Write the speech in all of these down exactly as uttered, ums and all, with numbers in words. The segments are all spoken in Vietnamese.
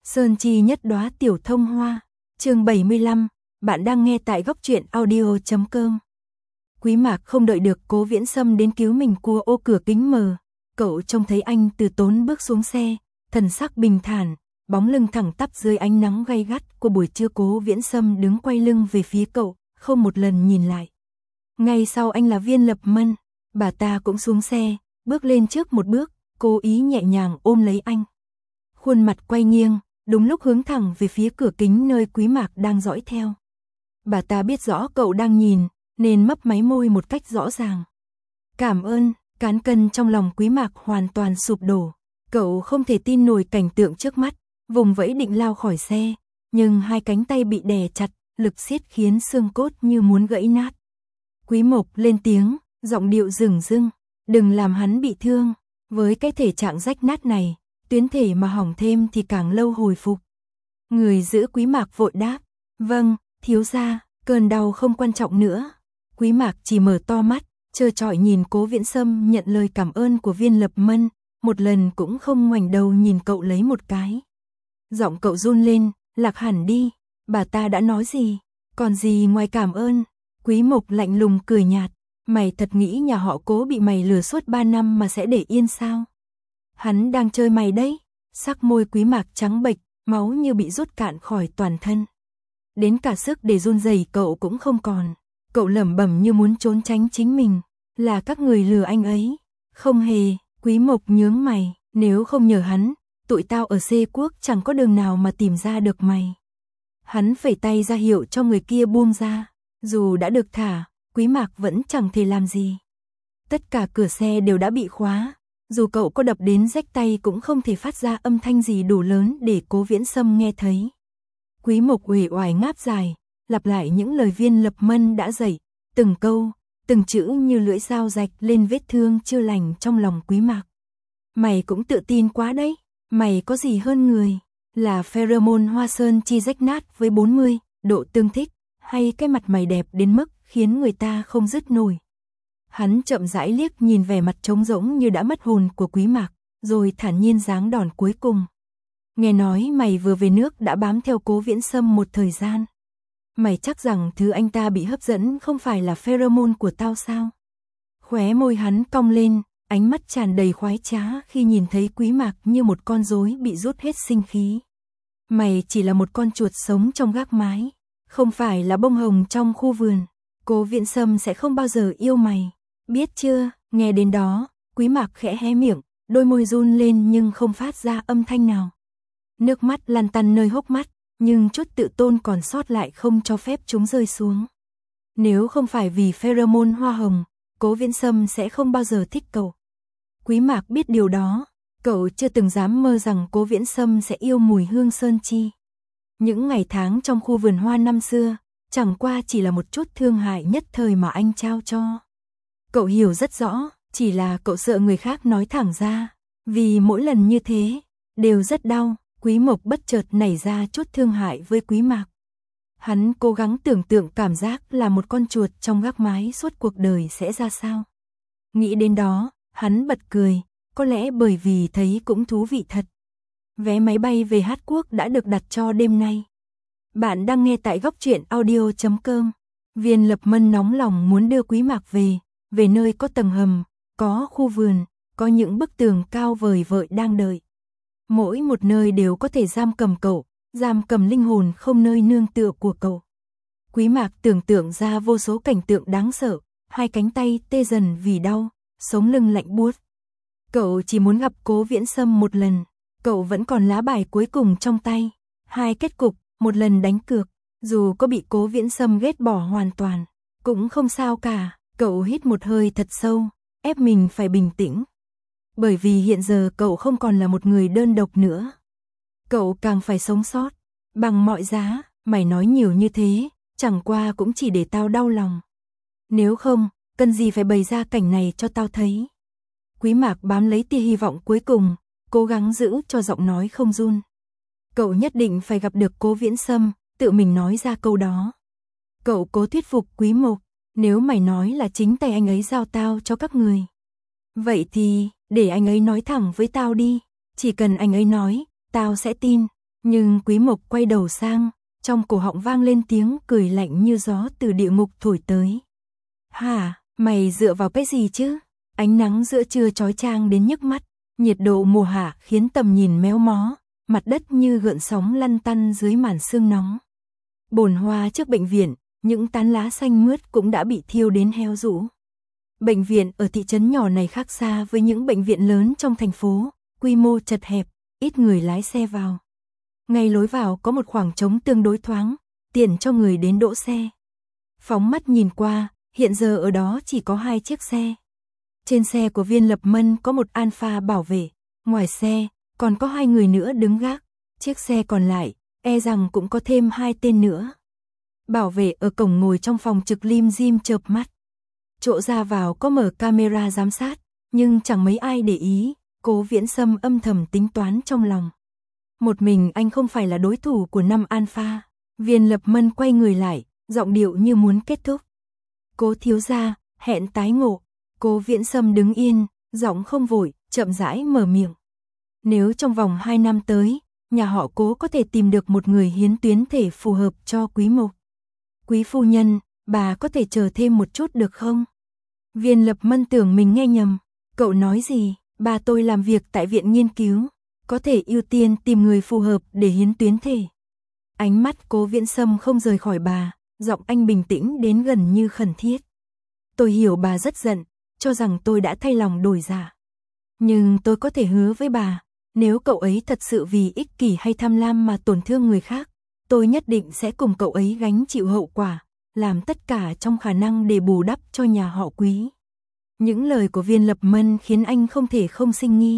Sơn chi nhất đóa tiểu thông hoa. Chương bảy mươi lăm, bạn đang nghe tại góc truyện audio chấm com. Quý Mạc không đợi được Cố Viễn Sâm đến cứu mình qua ô cửa kính mờ, cậu trông thấy anh từ tốn bước xuống xe, thần sắc bình thản, bóng lưng thẳng tắp dưới ánh nắng gay gắt của buổi trưa. Cố Viễn Sâm đứng quay lưng về phía cậu, không một lần nhìn lại. Ngay sau anh là Viên Lập Mân, bà ta cũng xuống xe, bước lên trước một bước, cố ý nhẹ nhàng ôm lấy anh. Khuôn mặt quay nghiêng, đúng lúc hướng thẳng về phía cửa kính nơi Quý Mạc đang dõi theo. Bà ta biết rõ cậu đang nhìn, nên mấp máy môi một cách rõ ràng. Cảm ơn. Cán cân trong lòng Quý Mạc hoàn toàn sụp đổ. Cậu không thể tin nổi cảnh tượng trước mắt, vùng vẫy định lao khỏi xe, nhưng hai cánh tay bị đè chặt, lực siết khiến xương cốt như muốn gãy nát. Quý Mộc lên tiếng, giọng điệu dửng dưng, đừng làm hắn bị thương, với cái thể trạng rách nát này, tuyến thể mà hỏng thêm thì càng lâu hồi phục. Người giữ Quý Mạc vội đáp, vâng, thiếu gia, cơn đau không quan trọng nữa. Quý Mạc chỉ mở to mắt, trơ trọi nhìn Cố Viễn Sâm nhận lời cảm ơn của Viên Lập Mân, một lần cũng không ngoảnh đầu nhìn cậu lấy một cái. Giọng cậu run lên, lạc hẳn đi, bà ta đã nói gì, còn gì ngoài cảm ơn. Quý Mộc lạnh lùng cười nhạt, mày thật nghĩ nhà họ Cố bị mày lừa suốt ba năm mà sẽ để yên sao? Hắn đang chơi mày đấy. Sắc môi Quý Mạc trắng bệch, máu như bị rút cạn khỏi toàn thân. Đến cả sức để run rẩy cậu cũng không còn. Cậu lẩm bẩm như muốn trốn tránh chính mình, là các người lừa anh ấy. Không hề. Quý Mộc nhướng mày, nếu không nhờ hắn, tụi tao ở Xê Quốc chẳng có đường nào mà tìm ra được mày. Hắn phẩy tay ra hiệu cho người kia buông ra, dù đã được thả, Quý Mạc vẫn chẳng thể làm gì. Tất cả cửa xe đều đã bị khóa, dù cậu có đập đến rách tay cũng không thể phát ra âm thanh gì đủ lớn để Cố Viễn Sâm nghe thấy. Quý Mộc uể oải ngáp dài, lặp lại những lời Viên Lập Mân đã dạy, từng câu, từng chữ như lưỡi dao rạch lên vết thương chưa lành trong lòng Quý Mạc. Mày cũng tự tin quá đấy, mày có gì hơn người, là pheromone hoa sơn chi rách nát với bốn mươi độ tương thích, hay cái mặt mày đẹp đến mức khiến người ta không dứt nổi. Hắn chậm rãi liếc nhìn vẻ mặt trống rỗng như đã mất hồn của Quý Mạc, rồi thản nhiên giáng đòn cuối cùng. Nghe nói mày vừa về nước đã bám theo Cố Viễn Sâm một thời gian. Mày chắc rằng thứ anh ta bị hấp dẫn không phải là pheromone của tao sao? Khóe môi hắn cong lên, ánh mắt tràn đầy khoái trá khi nhìn thấy Quý Mạc như một con rối bị rút hết sinh khí. Mày chỉ là một con chuột sống trong gác mái, không phải là bông hồng trong khu vườn. Cố Viễn Sâm sẽ không bao giờ yêu mày, biết chưa? Nghe đến đó, Quý Mạc khẽ hé miệng, đôi môi run lên nhưng không phát ra âm thanh nào. Nước mắt lăn tăn nơi hốc mắt, nhưng chút tự tôn còn sót lại không cho phép chúng rơi xuống. Nếu không phải vì pheromone hoa hồng, Cố Viễn Sâm sẽ không bao giờ thích cậu. Quý Mạc biết điều đó, cậu chưa từng dám mơ rằng Cố Viễn Sâm sẽ yêu mùi hương sơn chi. Những ngày tháng trong khu vườn hoa năm xưa, chẳng qua chỉ là một chút thương hại nhất thời mà anh trao cho. Cậu hiểu rất rõ, chỉ là cậu sợ người khác nói thẳng ra, vì mỗi lần như thế, đều rất đau. Quý Mộc bất chợt nảy ra chút thương hại với Quý Mạc. Hắn cố gắng tưởng tượng cảm giác là một con chuột trong gác mái suốt cuộc đời sẽ ra sao. Nghĩ đến đó, hắn bật cười, có lẽ bởi vì thấy cũng thú vị thật. Vé máy bay về Hát Quốc đã được đặt cho đêm nay. Bạn đang nghe tại góc truyện audio chấm com. Viên Lập Mân nóng lòng muốn đưa Quý Mạc về, về nơi có tầng hầm, có khu vườn, có những bức tường cao vời vợi đang đợi. Mỗi một nơi đều có thể giam cầm cậu, giam cầm linh hồn không nơi nương tựa của cậu. Quý Mạc tưởng tượng ra vô số cảnh tượng đáng sợ, hai cánh tay tê dần vì đau, sống lưng lạnh buốt. Cậu chỉ muốn gặp Cố Viễn Sâm một lần, cậu vẫn còn lá bài cuối cùng trong tay. Hai kết cục, một lần đánh cược, dù có bị Cố Viễn Sâm ghét bỏ hoàn toàn, cũng không sao cả. Cậu hít một hơi thật sâu, ép mình phải bình tĩnh. Bởi vì hiện giờ cậu không còn là một người đơn độc nữa. Cậu càng phải sống sót, bằng mọi giá. Mày nói nhiều như thế, chẳng qua cũng chỉ để tao đau lòng. Nếu không, cần gì phải bày ra cảnh này cho tao thấy. Quý Mạc bám lấy tia hy vọng cuối cùng, cố gắng giữ cho giọng nói không run. Cậu nhất định phải gặp được Cố Viễn Sâm, tự mình nói ra câu đó. Cậu cố thuyết phục Quý Mộc, nếu mày nói là chính tay anh ấy giao tao cho các người, vậy thì để anh ấy nói thẳng với tao đi, chỉ cần anh ấy nói, tao sẽ tin. Nhưng Quý Mộc quay đầu sang, trong cổ họng vang lên tiếng cười lạnh như gió từ địa ngục thổi tới. Hả, mày dựa vào cái gì chứ? Ánh nắng giữa trưa chói chang đến nhức mắt, nhiệt độ mùa hạ khiến tầm nhìn méo mó, mặt đất như gợn sóng lăn tăn dưới màn sương nóng. Bồn hoa trước bệnh viện, những tán lá xanh mướt cũng đã bị thiêu đến héo rũ. Bệnh viện ở thị trấn nhỏ này khác xa với những bệnh viện lớn trong thành phố, quy mô chật hẹp, ít người lái xe vào. Ngay lối vào có một khoảng trống tương đối thoáng, tiện cho người đến đỗ xe. Phóng mắt nhìn qua, hiện giờ ở đó chỉ có hai chiếc xe. Trên xe của Viên Lập Mân có một Alpha bảo vệ, ngoài xe còn có hai người nữa đứng gác, chiếc xe còn lại e rằng cũng có thêm hai tên nữa. Bảo vệ ở cổng ngồi trong phòng trực lim dim chợp mắt. Chỗ ra vào có mở camera giám sát, nhưng chẳng mấy ai để ý, Cố Viễn Sâm âm thầm tính toán trong lòng. Một mình anh không phải là đối thủ của năm Alpha. Viên Lập Mân quay người lại, giọng điệu như muốn kết thúc. Cố thiếu gia, hẹn tái ngộ. Cố Viễn Sâm đứng yên, giọng không vội, chậm rãi mở miệng. Nếu trong vòng hai năm tới, nhà họ Cố có thể tìm được một người hiến tuyến thể phù hợp cho Quý Mộc. Quý phu nhân, bà có thể chờ thêm một chút được không? Viên Lập Mân tưởng mình nghe nhầm. Cậu nói gì? Bà tôi làm việc tại viện nghiên cứu, có thể ưu tiên tìm người phù hợp để hiến tuyến thể. Ánh mắt Cố Viễn Sâm không rời khỏi bà, giọng anh bình tĩnh đến gần như khẩn thiết. Tôi hiểu bà rất giận, cho rằng tôi đã thay lòng đổi dạ. Nhưng tôi có thể hứa với bà, nếu cậu ấy thật sự vì ích kỷ hay tham lam mà tổn thương người khác, tôi nhất định sẽ cùng cậu ấy gánh chịu hậu quả, làm tất cả trong khả năng để bù đắp cho nhà họ Quý. Những lời của Viên Lập Mân khiến anh không thể không sinh nghi.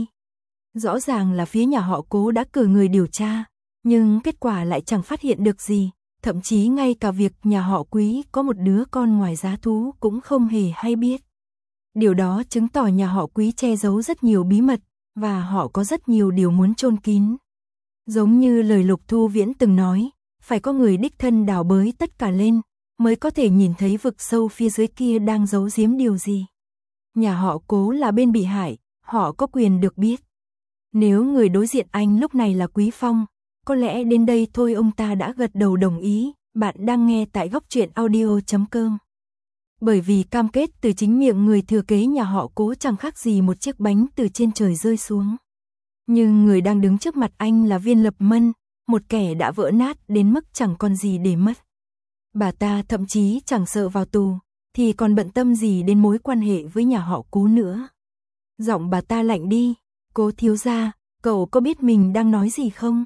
Rõ ràng là phía nhà họ Cố đã cử người điều tra, nhưng kết quả lại chẳng phát hiện được gì, thậm chí ngay cả việc nhà họ Quý có một đứa con ngoài giá thú cũng không hề hay biết. Điều đó chứng tỏ nhà họ Quý che giấu rất nhiều bí mật, và họ có rất nhiều điều muốn chôn kín. Giống như lời Lục Thu Viễn từng nói, phải có người đích thân đào bới tất cả lên, mới có thể nhìn thấy vực sâu phía dưới kia đang giấu giếm điều gì. Nhà họ Cố là bên bị hại, họ có quyền được biết. Nếu người đối diện anh lúc này là Quý Phong, có lẽ đến đây thôi ông ta đã gật đầu đồng ý. Bạn đang nghe tại góc truyện audio chấm com. Bởi vì cam kết từ chính miệng người thừa kế nhà họ Cố chẳng khác gì một chiếc bánh từ trên trời rơi xuống. Nhưng người đang đứng trước mặt anh là Viên Lập Mân, một kẻ đã vỡ nát đến mức chẳng còn gì để mất. Bà ta thậm chí chẳng sợ vào tù, thì còn bận tâm gì đến mối quan hệ với nhà họ Cố nữa. Giọng bà ta lạnh đi. Cố thiếu gia, cậu có biết mình đang nói gì không?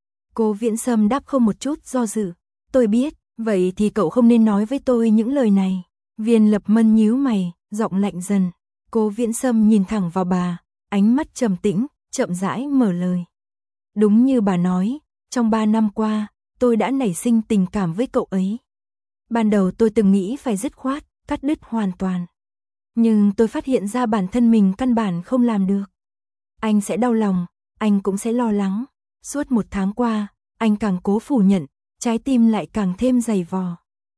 Cố Viễn Sâm đáp không một chút do dự. Tôi biết, vậy thì cậu không nên nói với tôi những lời này. Viên Lập Mân nhíu mày, giọng lạnh dần. Cố Viễn Sâm nhìn thẳng vào bà, ánh mắt trầm tĩnh, chậm rãi mở lời. Đúng như bà nói, trong ba năm qua, tôi đã nảy sinh tình cảm với cậu ấy. Ban đầu tôi từng nghĩ phải dứt khoát, cắt đứt hoàn toàn. Nhưng tôi phát hiện ra bản thân mình căn bản không làm được. Anh sẽ đau lòng, anh cũng sẽ lo lắng. Suốt một tháng qua, anh càng cố phủ nhận, trái tim lại càng thêm dày vò.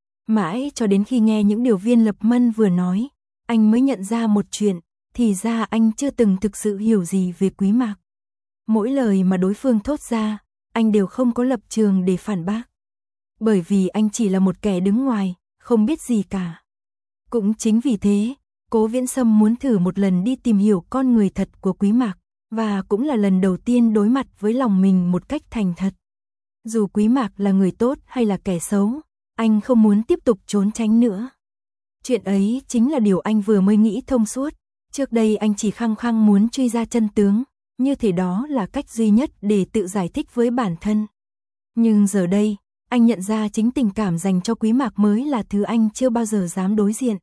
Mãi cho đến khi nghe những điều Viên Lập Mân vừa nói, anh mới nhận ra một chuyện, thì ra anh chưa từng thực sự hiểu gì về Quý Mạc. Mỗi lời mà đối phương thốt ra, anh đều không có lập trường để phản bác. Bởi vì anh chỉ là một kẻ đứng ngoài, không biết gì cả. Cũng chính vì thế, Cố Viễn Sâm muốn thử một lần đi tìm hiểu con người thật của Quý Mạc, và cũng là lần đầu tiên đối mặt với lòng mình một cách thành thật. Dù Quý Mạc là người tốt hay là kẻ xấu, anh không muốn tiếp tục trốn tránh nữa. Chuyện ấy chính là điều anh vừa mới nghĩ thông suốt. Trước đây anh chỉ khăng khăng muốn truy ra chân tướng, như thể đó là cách duy nhất để tự giải thích với bản thân. Nhưng giờ đây, anh nhận ra chính tình cảm dành cho Quý Mạc mới là thứ anh chưa bao giờ dám đối diện.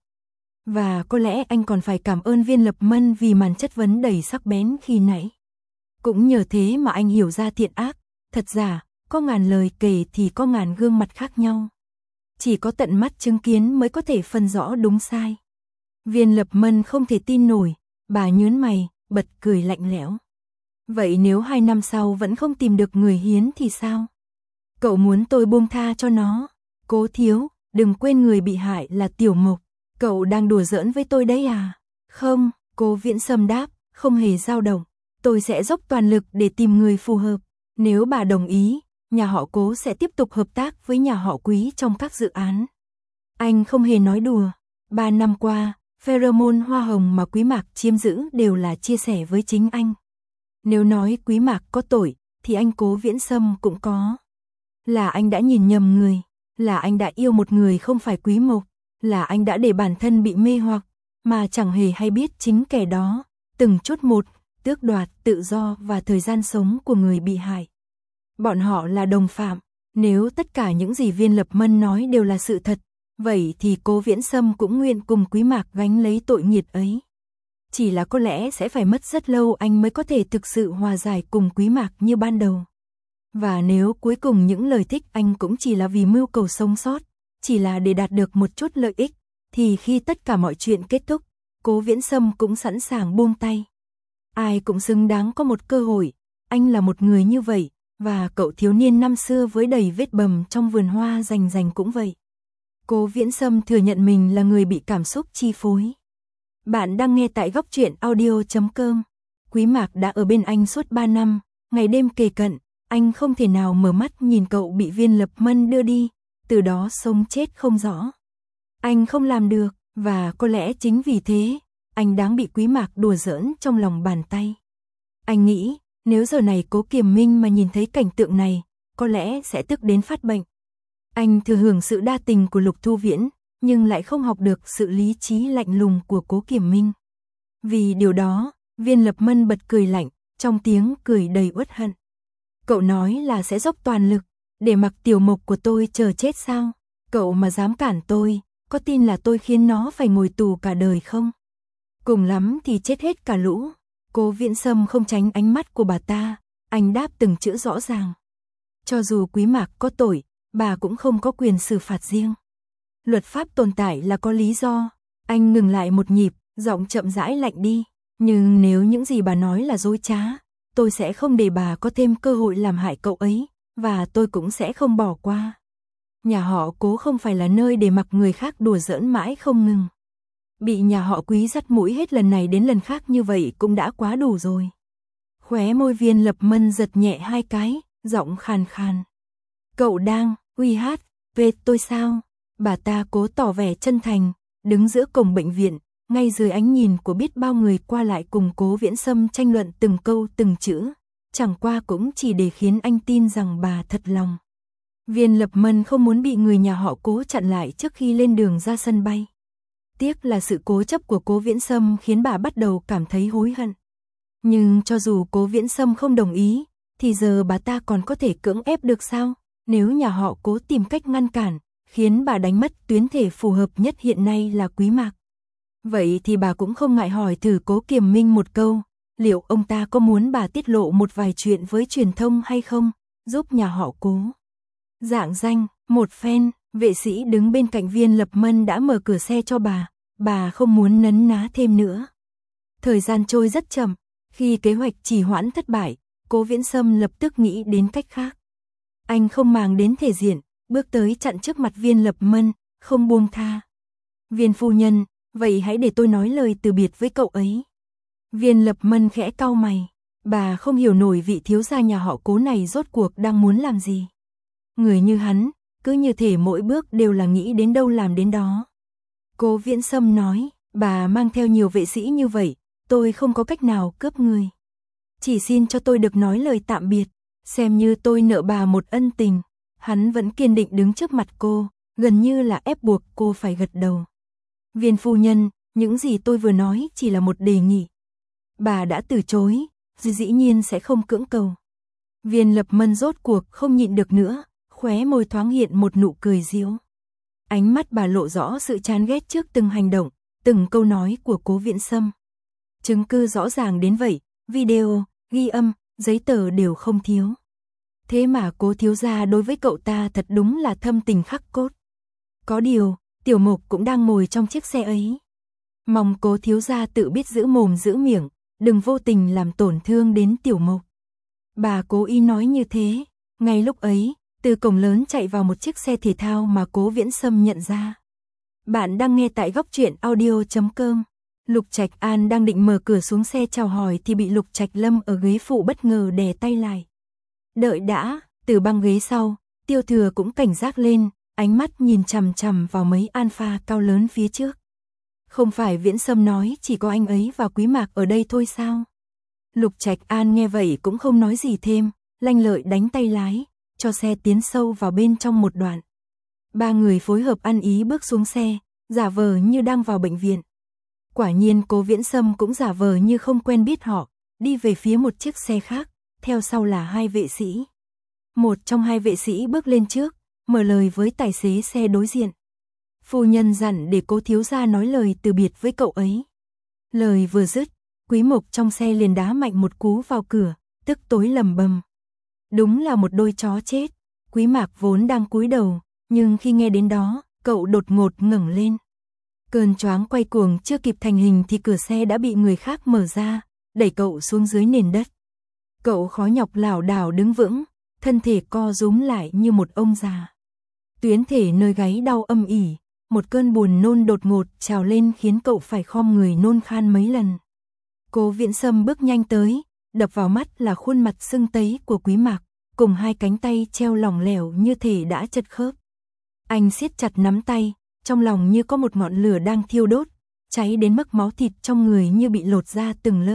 Và có lẽ anh còn phải cảm ơn Viên Lập Mân vì màn chất vấn đầy sắc bén khi nãy. Cũng nhờ thế mà anh hiểu ra thiện ác, thật giả, có ngàn lời kể thì có ngàn gương mặt khác nhau. Chỉ có tận mắt chứng kiến mới có thể phân rõ đúng sai. Viên Lập Mân không thể tin nổi, bà nhớn mày, bật cười lạnh lẽo. Vậy nếu hai năm sau vẫn không tìm được người hiến thì sao? Cậu muốn tôi buông tha cho nó? Cố thiếu, đừng quên người bị hại là Tiểu Mộc. Cậu đang đùa giỡn với tôi đấy à? Không, Cố Viễn Sâm đáp, không hề dao động. Tôi sẽ dốc toàn lực để tìm người phù hợp. Nếu bà đồng ý, nhà họ Cố sẽ tiếp tục hợp tác với nhà họ Quý trong các dự án. Anh không hề nói đùa, ba năm qua, pheromone hoa hồng mà Quý Mạc chiếm giữ đều là chia sẻ với chính anh. Nếu nói Quý Mạc có tội, thì anh Cố Viễn Sâm cũng có. Là anh đã nhìn nhầm người, là anh đã yêu một người không phải Quý Mộc, là anh đã để bản thân bị mê hoặc, mà chẳng hề hay biết chính kẻ đó, từng chút một, tước đoạt tự do và thời gian sống của người bị hại. Bọn họ là đồng phạm, nếu tất cả những gì Viên Lập Mân nói đều là sự thật, vậy thì Cố Viễn Sâm cũng nguyện cùng Quý Mạc gánh lấy tội nghiệt ấy. Chỉ là có lẽ sẽ phải mất rất lâu anh mới có thể thực sự hòa giải cùng Quý Mạc như ban đầu. Và nếu cuối cùng những lời thích anh cũng chỉ là vì mưu cầu sống sót, chỉ là để đạt được một chút lợi ích, thì khi tất cả mọi chuyện kết thúc, Cố Viễn Sâm cũng sẵn sàng buông tay. Ai cũng xứng đáng có một cơ hội, anh là một người như vậy, và cậu thiếu niên năm xưa với đầy vết bầm trong vườn hoa rành rành cũng vậy. Cố Viễn Sâm thừa nhận mình là người bị cảm xúc chi phối. Bạn đang nghe tại góc truyện audio chấm com. Quý Mạc đã ở bên anh suốt ba năm, ngày đêm kề cận, anh không thể nào mở mắt nhìn cậu bị Viên Lập Mân đưa đi, từ đó sống chết không rõ. Anh không làm được, và có lẽ chính vì thế, anh đáng bị Quý Mạc đùa giỡn trong lòng bàn tay. Anh nghĩ, nếu giờ này Cố Kiềm Minh mà nhìn thấy cảnh tượng này, có lẽ sẽ tức đến phát bệnh. Anh thừa hưởng sự đa tình của Lục Thu Viễn, nhưng lại không học được sự lý trí lạnh lùng của Cố Kiềm Minh. Vì điều đó, Viên Lập Mân bật cười lạnh, trong tiếng cười đầy uất hận. Cậu nói là sẽ dốc toàn lực, để mặc Tiểu Mộc của tôi chờ chết sao? Cậu mà dám cản tôi, có tin là tôi khiến nó phải ngồi tù cả đời không? Cùng lắm thì chết hết cả lũ. Cố Viễn Sâm không tránh ánh mắt của bà ta, anh đáp từng chữ rõ ràng. Cho dù Quý Mạc có tội, bà cũng không có quyền xử phạt riêng. Luật pháp tồn tại là có lý do. Anh ngừng lại một nhịp, giọng chậm rãi lạnh đi. Nhưng nếu những gì bà nói là dối trá, tôi sẽ không để bà có thêm cơ hội làm hại cậu ấy, và tôi cũng sẽ không bỏ qua. Nhà họ Cố không phải là nơi để mặc người khác đùa giỡn mãi không ngừng. Bị nhà họ Quý dắt mũi hết lần này đến lần khác như vậy cũng đã quá đủ rồi. Khóe môi Viên Lập Mân giật nhẹ hai cái, giọng khàn khàn. Cậu đang uy hát về tôi sao? Bà ta cố tỏ vẻ chân thành, đứng giữa cổng bệnh viện, ngay dưới ánh nhìn của biết bao người qua lại cùng Cố Viễn Sâm tranh luận từng câu từng chữ, chẳng qua cũng chỉ để khiến anh tin rằng bà thật lòng. Viên Lập Mân không muốn bị người nhà họ Cố chặn lại trước khi lên đường ra sân bay. Tiếc là sự cố chấp của Cố Viễn Sâm khiến bà bắt đầu cảm thấy hối hận. Nhưng cho dù Cố Viễn Sâm không đồng ý, thì giờ bà ta còn có thể cưỡng ép được sao? Nếu nhà họ Cố tìm cách ngăn cản, khiến bà đánh mất tuyến thể phù hợp nhất hiện nay là Quý Mạc. Vậy thì bà cũng không ngại hỏi thử Cố Kiềm Minh một câu, liệu ông ta có muốn bà tiết lộ một vài chuyện với truyền thông hay không, giúp nhà họ Cố rạng danh một phen. Vệ sĩ đứng bên cạnh Viên Lập Mân đã mở cửa xe cho bà, bà không muốn nấn ná thêm nữa. Thời gian trôi rất chậm, khi kế hoạch trì hoãn thất bại, Cố Viễn Sâm lập tức nghĩ đến cách khác. Anh không màng đến thể diện, bước tới chặn trước mặt Viên Lập Mân, không buông tha. Viên phu nhân, vậy hãy để tôi nói lời từ biệt với cậu ấy. Viên Lập Mân khẽ cau mày, bà không hiểu nổi vị thiếu gia nhà họ Cố này rốt cuộc đang muốn làm gì. Người như hắn, cứ như thể mỗi bước đều là nghĩ đến đâu làm đến đó. Cố Viễn Sâm nói, bà mang theo nhiều vệ sĩ như vậy, tôi không có cách nào cướp người. Chỉ xin cho tôi được nói lời tạm biệt, xem như tôi nợ bà một ân tình. Hắn vẫn kiên định đứng trước mặt cô, gần như là ép buộc cô phải gật đầu. Viên phu nhân, những gì tôi vừa nói chỉ là một đề nghị. Bà đã từ chối, dĩ nhiên sẽ không cưỡng cầu. Viên Lập Mân rốt cuộc không nhịn được nữa, khóe môi thoáng hiện một nụ cười giễu. Ánh mắt bà lộ rõ sự chán ghét trước từng hành động, từng câu nói của Cố Viễn Sâm. Chứng cứ rõ ràng đến vậy, video, ghi âm, giấy tờ đều không thiếu. Thế mà Cố thiếu gia đối với cậu ta thật đúng là thâm tình khắc cốt. Có điều, Tiểu Mộc cũng đang ngồi trong chiếc xe ấy. Mong Cố thiếu gia tự biết giữ mồm giữ miệng, đừng vô tình làm tổn thương đến Tiểu Mộc. Bà cố ý nói như thế, ngay lúc ấy, từ cổng lớn chạy vào một chiếc xe thể thao mà Cố Viễn Sâm nhận ra. Bạn đang nghe tại góc truyện audio chấm com. Lục Trạch An đang định mở cửa xuống xe chào hỏi thì bị Lục Trạch Lâm ở ghế phụ bất ngờ đè tay lại. Đợi đã, Từ băng ghế sau, Tiêu Thừa cũng cảnh giác lên, ánh mắt nhìn chằm chằm vào mấy alpha cao lớn phía trước. Không phải Viễn Sâm nói chỉ có anh ấy và Quý Mạc ở đây thôi sao? Lục Trạch An nghe vậy cũng không nói gì thêm, lanh lợi đánh tay lái, cho xe tiến sâu vào bên trong một đoạn. Ba người phối hợp ăn ý bước xuống xe, giả vờ như đang vào bệnh viện. Quả nhiên Cố Viễn Sâm cũng giả vờ như không quen biết họ, đi về phía một chiếc xe khác, theo sau là hai vệ sĩ. Một trong hai vệ sĩ bước lên trước, mở lời với tài xế xe đối diện. Phu nhân dặn để Cố thiếu gia nói lời từ biệt với cậu ấy. Lời vừa dứt, Quý Mộc trong xe liền đá mạnh một cú vào cửa, tức tối lầm bầm. Đúng là một đôi chó chết. Quý Mạc vốn đang cúi đầu, nhưng khi nghe đến đó, cậu đột ngột ngẩng lên. Cơn choáng quay cuồng chưa kịp thành hình thì cửa xe đã bị người khác mở ra, đẩy cậu xuống dưới nền đất. Cậu khó nhọc lảo đảo đứng vững, thân thể co rúm lại như một ông già. Tuyến thể nơi gáy đau âm ỉ, một cơn buồn nôn đột ngột trào lên khiến cậu phải khom người nôn khan mấy lần. Cố Viễn Sâm bước nhanh tới, đập vào mắt là khuôn mặt sưng tấy của Quý Mạc, cùng hai cánh tay treo lỏng lẻo như thể đã chật khớp. Anh siết chặt nắm tay, trong lòng như có một ngọn lửa đang thiêu đốt, cháy đến mức máu thịt trong người như bị lột ra từng lớp.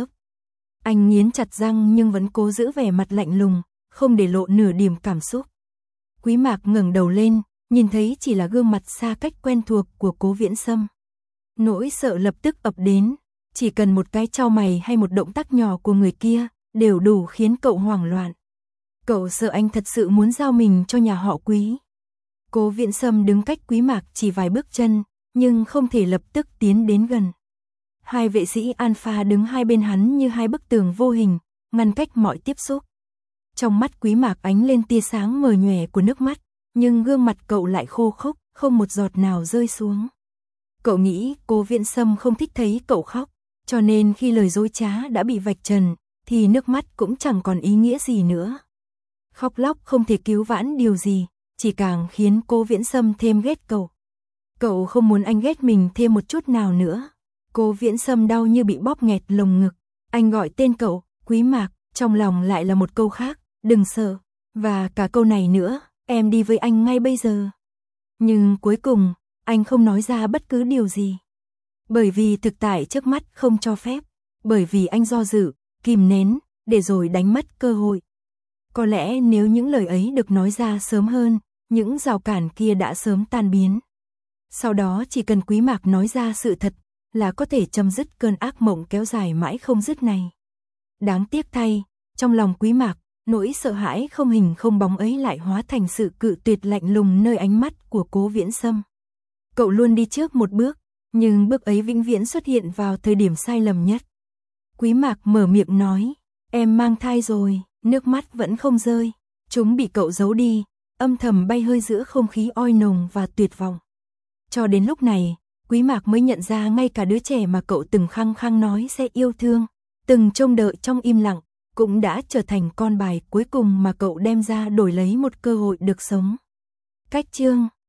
Anh nghiến chặt răng nhưng vẫn cố giữ vẻ mặt lạnh lùng, không để lộ nửa điểm cảm xúc. Quý Mạc ngẩng đầu lên, nhìn thấy chỉ là gương mặt xa cách quen thuộc của Cố Viễn Sâm. Nỗi sợ lập tức ập đến, chỉ cần một cái chau mày hay một động tác nhỏ của người kia, đều đủ khiến cậu hoảng loạn. Cậu sợ anh thật sự muốn giao mình cho nhà họ Quý. Cố Viễn Sâm đứng cách Quý Mạc chỉ vài bước chân, nhưng không thể lập tức tiến đến gần. Hai vệ sĩ alpha đứng hai bên hắn như hai bức tường vô hình, ngăn cách mọi tiếp xúc. Trong mắt Quý Mạc ánh lên tia sáng mờ nhòe của nước mắt, nhưng gương mặt cậu lại khô khốc, không một giọt nào rơi xuống. Cậu nghĩ Cố Viễn Sâm không thích thấy cậu khóc, cho nên khi lời dối trá đã bị vạch trần, thì nước mắt cũng chẳng còn ý nghĩa gì nữa. Khóc lóc không thể cứu vãn điều gì, chỉ càng khiến Cố Viễn Sâm thêm ghét cậu. Cậu không muốn anh ghét mình thêm một chút nào nữa. Cố Viễn Sâm đau như bị bóp nghẹt lồng ngực. Anh gọi tên cậu, Quý Mạc, trong lòng lại là một câu khác, đừng sợ. Và cả câu này nữa, em đi với anh ngay bây giờ. Nhưng cuối cùng, anh không nói ra bất cứ điều gì. Bởi vì thực tại trước mắt không cho phép. Bởi vì anh do dự, kìm nén, để rồi đánh mất cơ hội. Có lẽ nếu những lời ấy được nói ra sớm hơn, những rào cản kia đã sớm tan biến. Sau đó chỉ cần Quý Mạc nói ra sự thật, là có thể chấm dứt cơn ác mộng kéo dài mãi không dứt này. Đáng tiếc thay, trong lòng Quý Mạc, nỗi sợ hãi không hình không bóng ấy lại hóa thành sự cự tuyệt lạnh lùng nơi ánh mắt của Cố Viễn Sâm. Cậu luôn đi trước một bước, nhưng bước ấy vĩnh viễn xuất hiện vào thời điểm sai lầm nhất. Quý Mạc mở miệng nói, em mang thai rồi, nước mắt vẫn không rơi. Chúng bị cậu giấu đi, âm thầm bay hơi giữa không khí oi nồng và tuyệt vọng. Cho đến lúc này, Quý Mạc mới nhận ra ngay cả đứa trẻ mà cậu từng khăng khăng nói sẽ yêu thương, từng trông đợi trong im lặng, cũng đã trở thành con bài cuối cùng mà cậu đem ra đổi lấy một cơ hội được sống. Cách chương